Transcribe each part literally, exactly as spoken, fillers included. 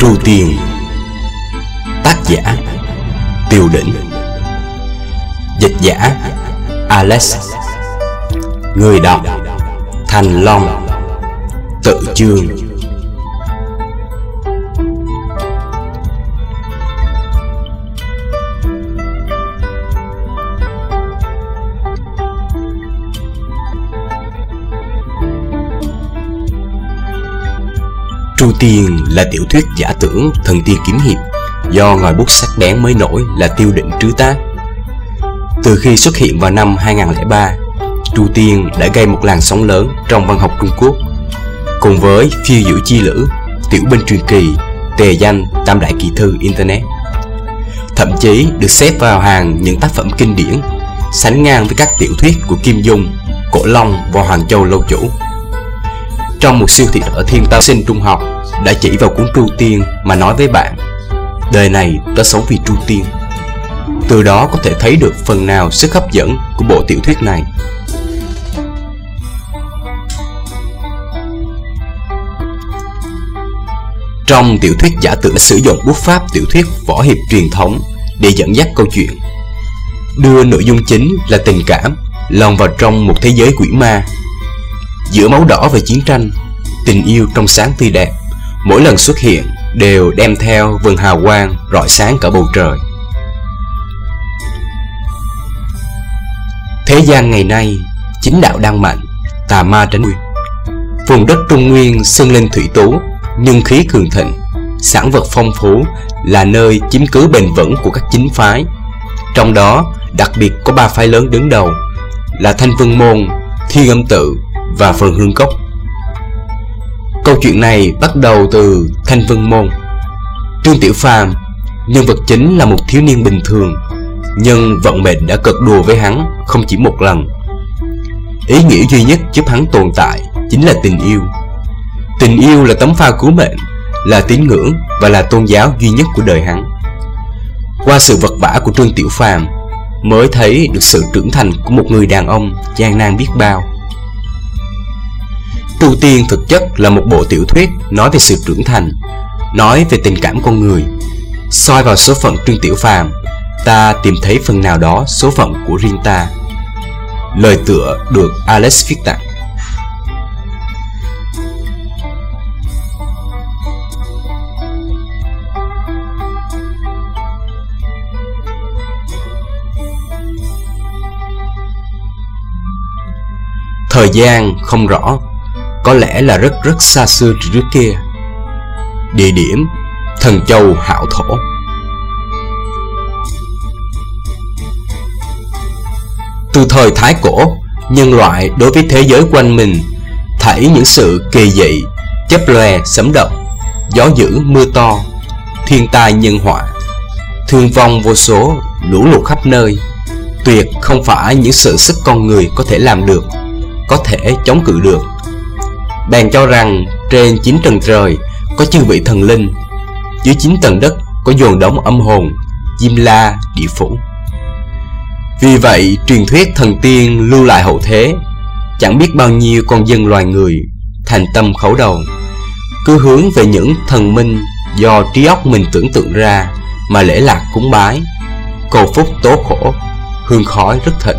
Tru Tiên. Tác giả Tiêu Đỉnh. Dịch giả Alex. Người đọc Thành Long. Tự chương. Tru Tiên là tiểu thuyết giả tưởng thần tiên kiếm hiệp do ngòi bút sắc bén mới nổi là Tiêu Đỉnh trứ tác. Từ khi xuất hiện vào năm hai không không ba, Tru Tiên đã gây một làn sóng lớn trong văn học Trung Quốc. Cùng với Phiêu Diễu Chi Lữ, Tiểu Binh Truyền Kỳ, tề danh Tam Đại Kỳ Thư Internet, thậm chí được xếp vào hàng những tác phẩm kinh điển, sánh ngang với các tiểu thuyết của Kim Dung, Cổ Long và Hoàng Châu Lâu Chủ. Trong một siêu thị ở Thiên Tâm sinh trung học đã chỉ vào cuốn Tru Tiên mà nói với bạn: đời này tớ sống vì Tru Tiên. Từ đó có thể thấy được phần nào sức hấp dẫn của bộ tiểu thuyết này. Trong tiểu thuyết giả tưởng sử dụng bút pháp tiểu thuyết võ hiệp truyền thống để dẫn dắt câu chuyện, đưa nội dung chính là tình cảm lồng vào trong một thế giới quỷ ma. Giữa máu đỏ và chiến tranh, tình yêu trong sáng tươi đẹp mỗi lần xuất hiện đều đem theo vầng hào quang rọi sáng cả bầu trời. Thế gian ngày nay, chính đạo đang mạnh, tà ma trấn uy. Vùng đất Trung Nguyên xưng linh thủy tú, nhân khí cường thịnh, sản vật phong phú, là nơi chiếm cứ bền vững của các chính phái. Trong đó đặc biệt có ba phái lớn đứng đầu là Thanh Vân Môn, Thiên Âm Tự và Phần Hương Cốc. Câu chuyện này bắt đầu từ Thanh Vân Môn. Trương Tiểu Phàm, nhân vật chính, là một thiếu niên bình thường, nhưng vận mệnh đã cợt đùa với hắn không chỉ một lần. Ý nghĩa duy nhất giúp hắn tồn tại chính là tình yêu. Tình yêu là tấm phao cứu mệnh, là tín ngưỡng và là tôn giáo duy nhất của đời hắn. Qua sự vật vã của Trương Tiểu Phàm mới thấy được sự trưởng thành của một người đàn ông gian nan biết bao. Tru Tiên thực chất là một bộ tiểu thuyết nói về sự trưởng thành, nói về tình cảm con người. Soi vào số phận Trương Tiểu Phàm, ta tìm thấy phần nào đó số phận của riêng ta. Lời tựa được Alex viết tặng. Thời gian không rõ, có lẽ là rất rất xa xưa trước kia. Địa điểm: Thần Châu Hạo Thổ. Từ thời Thái Cổ, nhân loại đối với thế giới quanh mình thảy những sự kỳ dị, chớp lòe sấm động, gió dữ mưa to, thiên tai nhân họa, thương vong vô số, lũ lụt khắp nơi, tuyệt không phải những sự sức con người có thể làm được, có thể chống cự được. Bèn cho rằng trên chín tầng trời có chư vị thần linh, dưới chín tầng đất có dồn đống âm hồn, Diêm La, Địa Phủ. Vì vậy truyền thuyết thần tiên lưu lại hậu thế, chẳng biết bao nhiêu con dân loài người thành tâm khẩu đầu, cứ hướng về những thần minh do trí óc mình tưởng tượng ra mà lễ lạc cúng bái, cầu phúc tố khổ, hương khói rất thịnh.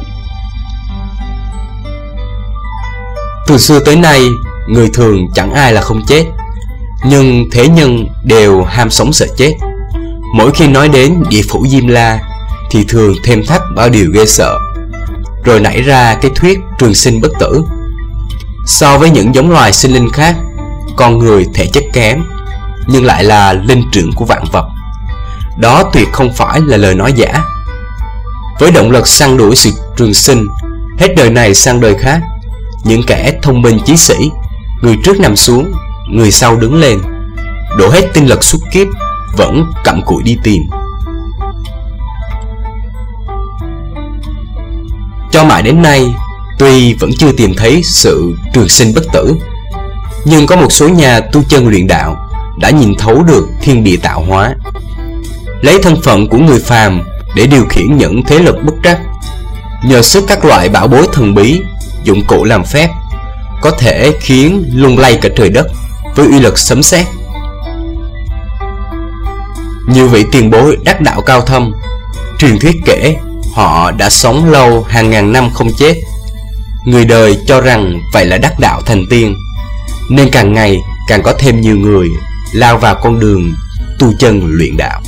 Từ xưa tới nay, người thường chẳng ai là không chết, nhưng thế nhân đều ham sống sợ chết. Mỗi khi nói đến Địa Phủ Diêm La thì thường thêm thắt bao điều ghê sợ. Rồi nảy ra cái thuyết trường sinh bất tử. So với những giống loài sinh linh khác, con người thể chất kém, nhưng lại là linh trưởng của vạn vật. Đó tuyệt không phải là lời nói giả. Với động lực săn đuổi sự trường sinh, hết đời này sang đời khác, những kẻ thông minh chí sĩ, người trước nằm xuống, người sau đứng lên, đổ hết tinh lực suốt kiếp, vẫn cặm cụi đi tìm. Cho mãi đến nay, tuy vẫn chưa tìm thấy sự trường sinh bất tử, nhưng có một số nhà tu chân luyện đạo đã nhìn thấu được thiên địa tạo hóa, lấy thân phận của người phàm để điều khiển những thế lực bất trắc. Nhờ sức các loại bảo bối thần bí, dụng cụ làm phép, có thể khiến lung lay cả trời đất với uy lực sấm sét. Nhiều vị tiền bối đắc đạo cao thâm, truyền thuyết kể họ đã sống lâu hàng ngàn năm không chết. Người đời cho rằng vậy là đắc đạo thành tiên, nên càng ngày càng có thêm nhiều người lao vào con đường tu chân luyện đạo.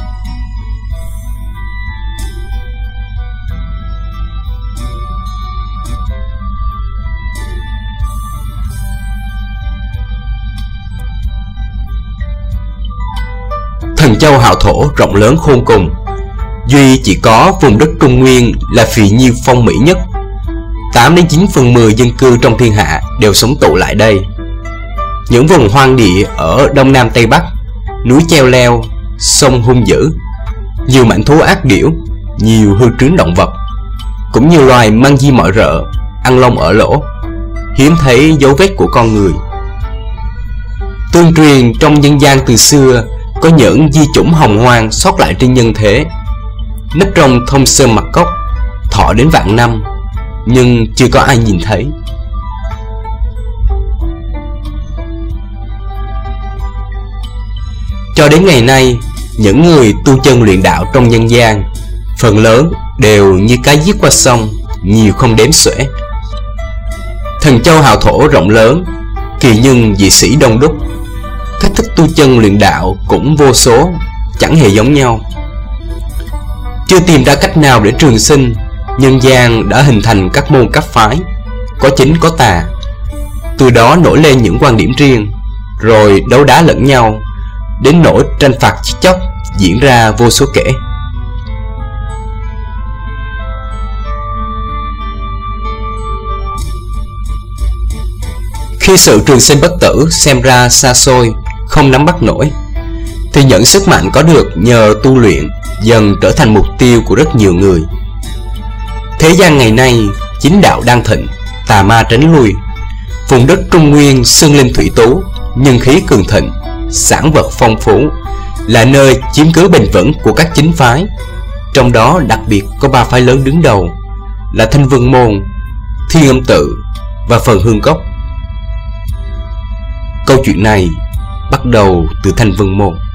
Thần Châu hào thổ rộng lớn khôn cùng, duy chỉ có vùng đất Trung Nguyên là phì nhiêu phong mỹ nhất. Tám đến chín phần mười dân cư trong thiên hạ đều sống tụ lại đây. Những vùng hoang địa ở Đông Nam Tây Bắc, núi cheo leo, sông hung dữ, nhiều mãnh thú ác điểu, nhiều hư trứng động vật, cũng nhiều loài mang di mọi rợ, ăn lông ở lỗ, hiếm thấy dấu vết của con người. Tương truyền trong dân gian từ xưa có những di chủng hồng hoang sót lại trên nhân thế, nấp trong thông sơn mặt cốc, thọ đến vạn năm, nhưng chưa có ai nhìn thấy. Cho đến ngày nay, những người tu chân luyện đạo trong nhân gian phần lớn đều như cá giết qua sông, nhiều không đếm xuể. Thần Châu hào thổ rộng lớn, kỳ nhân dị sĩ đông đúc, cách thức tu chân luyện đạo cũng vô số, chẳng hề giống nhau. Chưa tìm ra cách nào để trường sinh, nhân gian đã hình thành các môn các phái, có chính có tà. Từ đó nổi lên những quan điểm riêng, rồi đấu đá lẫn nhau, đến nỗi tranh phạt giết chóc diễn ra vô số kể. Khi sự trường sinh bất tử xem ra xa xôi, không nắm bắt nổi, thì những sức mạnh có được nhờ tu luyện dần trở thành mục tiêu của rất nhiều người. Thế gian ngày nay, chính đạo đang thịnh, tà ma tránh lui. Vùng đất Trung Nguyên sơn linh thủy tú, nhân khí cường thịnh, sản vật phong phú, là nơi chiếm cứ bền vững của các chính phái. Trong đó đặc biệt có ba phái lớn đứng đầu là Thanh Vân Môn, Thiên Âm Tự và Phần Hương Cốc. Câu chuyện này bắt đầu từ Thanh Vân Môn.